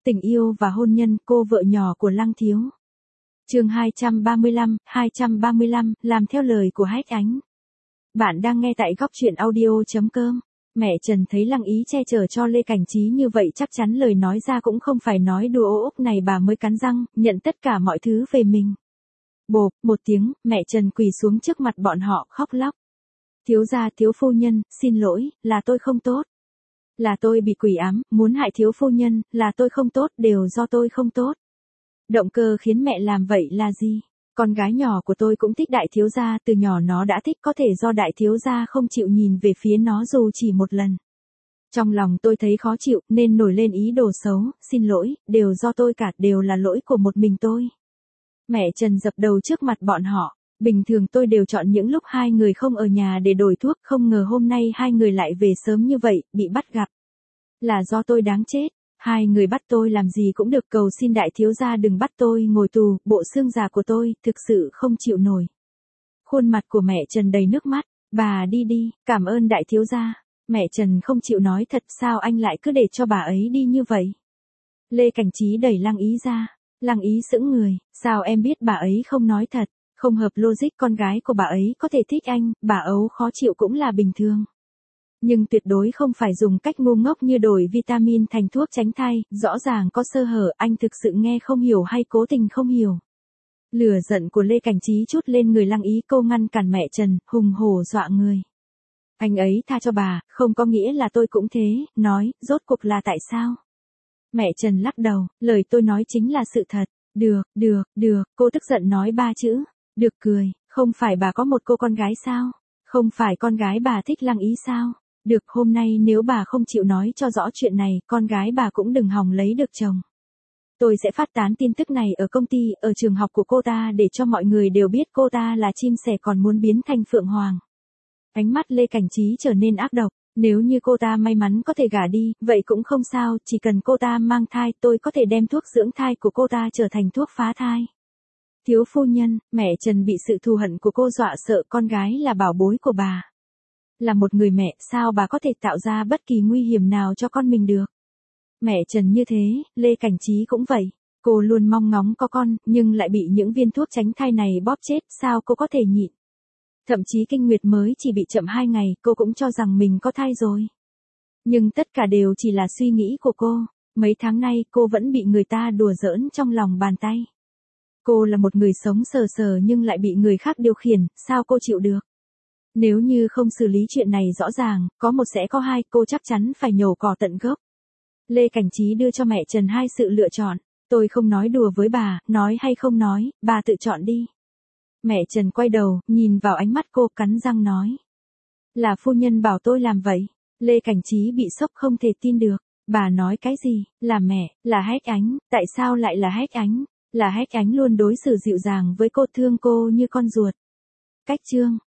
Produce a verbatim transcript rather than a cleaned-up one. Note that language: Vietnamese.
Tình yêu và hôn nhân, cô vợ nhỏ của Lăng Thiếu. Chương hai trăm ba mươi lăm, hai trăm ba mươi lăm, làm theo lời của Hách Ánh. Bạn đang nghe tại góc truyện audio chấm com. Mẹ Trần thấy Lăng Ý che chở cho Lê Cảnh Trí như vậy chắc chắn lời nói ra cũng không phải nói đùa, ô ốc này bà mới cắn răng, nhận tất cả mọi thứ về mình. Bộp, một tiếng, mẹ Trần quỳ xuống trước mặt bọn họ, khóc lóc. Thiếu gia, thiếu phu nhân, xin lỗi, là tôi không tốt. Là tôi bị quỷ ám, muốn hại thiếu phu nhân, là tôi không tốt, đều do tôi không tốt. Động cơ khiến mẹ làm vậy là gì? Con gái nhỏ của tôi cũng thích đại thiếu gia, từ nhỏ nó đã thích, có thể do đại thiếu gia không chịu nhìn về phía nó dù chỉ một lần. Trong lòng tôi thấy khó chịu, nên nổi lên ý đồ xấu, xin lỗi, đều do tôi cả, đều là lỗi của một mình tôi. Mẹ Trần dập đầu trước mặt bọn họ. Bình thường tôi đều chọn những lúc hai người không ở nhà để đổi thuốc, không ngờ hôm nay hai người lại về sớm như vậy, bị bắt gặp. Là do tôi đáng chết, hai người bắt tôi làm gì cũng được, cầu xin đại thiếu gia đừng bắt tôi ngồi tù, bộ xương già của tôi, thực sự không chịu nổi. Khuôn mặt của mẹ Trần đầy nước mắt, bà đi đi, cảm ơn đại thiếu gia. Mẹ Trần không chịu nói thật, sao anh lại cứ để cho bà ấy đi như vậy? Lê Cảnh Trí đẩy Lăng Ý ra, Lăng Ý sững người, sao em biết bà ấy không nói thật? Không hợp logic, con gái của bà ấy có thể thích anh, bà ấu khó chịu cũng là bình thường. Nhưng tuyệt đối không phải dùng cách ngu ngốc như đổi vitamin thành thuốc tránh thai, rõ ràng có sơ hở, anh thực sự nghe không hiểu hay cố tình không hiểu. Lửa giận của Lê Cảnh Trí trút lên người Lăng Ý, cô ngăn cản mẹ Trần, hùng hổ dọa người. Anh ấy tha cho bà, không có nghĩa là tôi cũng thế, nói, rốt cuộc là tại sao? Mẹ Trần lắc đầu, lời tôi nói chính là sự thật. Được, được, được, cô tức giận nói ba chữ. Được cười, không phải bà có một cô con gái sao? Không phải con gái bà thích Lăng Ý sao? Được, hôm nay nếu bà không chịu nói cho rõ chuyện này, con gái bà cũng đừng hòng lấy được chồng. Tôi sẽ phát tán tin tức này ở công ty, ở trường học của cô ta để cho mọi người đều biết cô ta là chim sẻ còn muốn biến thành phượng hoàng. Ánh mắt Lê Cảnh Trí trở nên ác độc, nếu như cô ta may mắn có thể gả đi, vậy cũng không sao, chỉ cần cô ta mang thai, tôi có thể đem thuốc dưỡng thai của cô ta trở thành thuốc phá thai. Thiếu phu nhân, mẹ Trần bị sự thù hận của cô dọa sợ, con gái là bảo bối của bà. Là một người mẹ, sao bà có thể tạo ra bất kỳ nguy hiểm nào cho con mình được? Mẹ Trần như thế, Lê Cảnh Trí cũng vậy. Cô luôn mong ngóng có con, nhưng lại bị những viên thuốc tránh thai này bóp chết, sao cô có thể nhịn? Thậm chí kinh nguyệt mới chỉ bị chậm hai ngày, cô cũng cho rằng mình có thai rồi. Nhưng tất cả đều chỉ là suy nghĩ của cô. Mấy tháng nay cô vẫn bị người ta đùa giỡn trong lòng bàn tay. Cô là một người sống sờ sờ nhưng lại bị người khác điều khiển, sao cô chịu được? Nếu như không xử lý chuyện này rõ ràng, có một sẽ có hai, cô chắc chắn phải nhổ cỏ tận gốc. Lê Cảnh Trí đưa cho mẹ Trần hai sự lựa chọn. Tôi không nói đùa với bà, nói hay không nói, bà tự chọn đi. Mẹ Trần quay đầu, nhìn vào ánh mắt cô, cắn răng nói. Là phu nhân bảo tôi làm vậy. Lê Cảnh Trí bị sốc không thể tin được. Bà nói cái gì? Là mẹ, là Hách Ánh, tại sao lại là Hách Ánh? Là Hách Ánh luôn đối xử dịu dàng với cô, thương cô như con ruột. Cách chương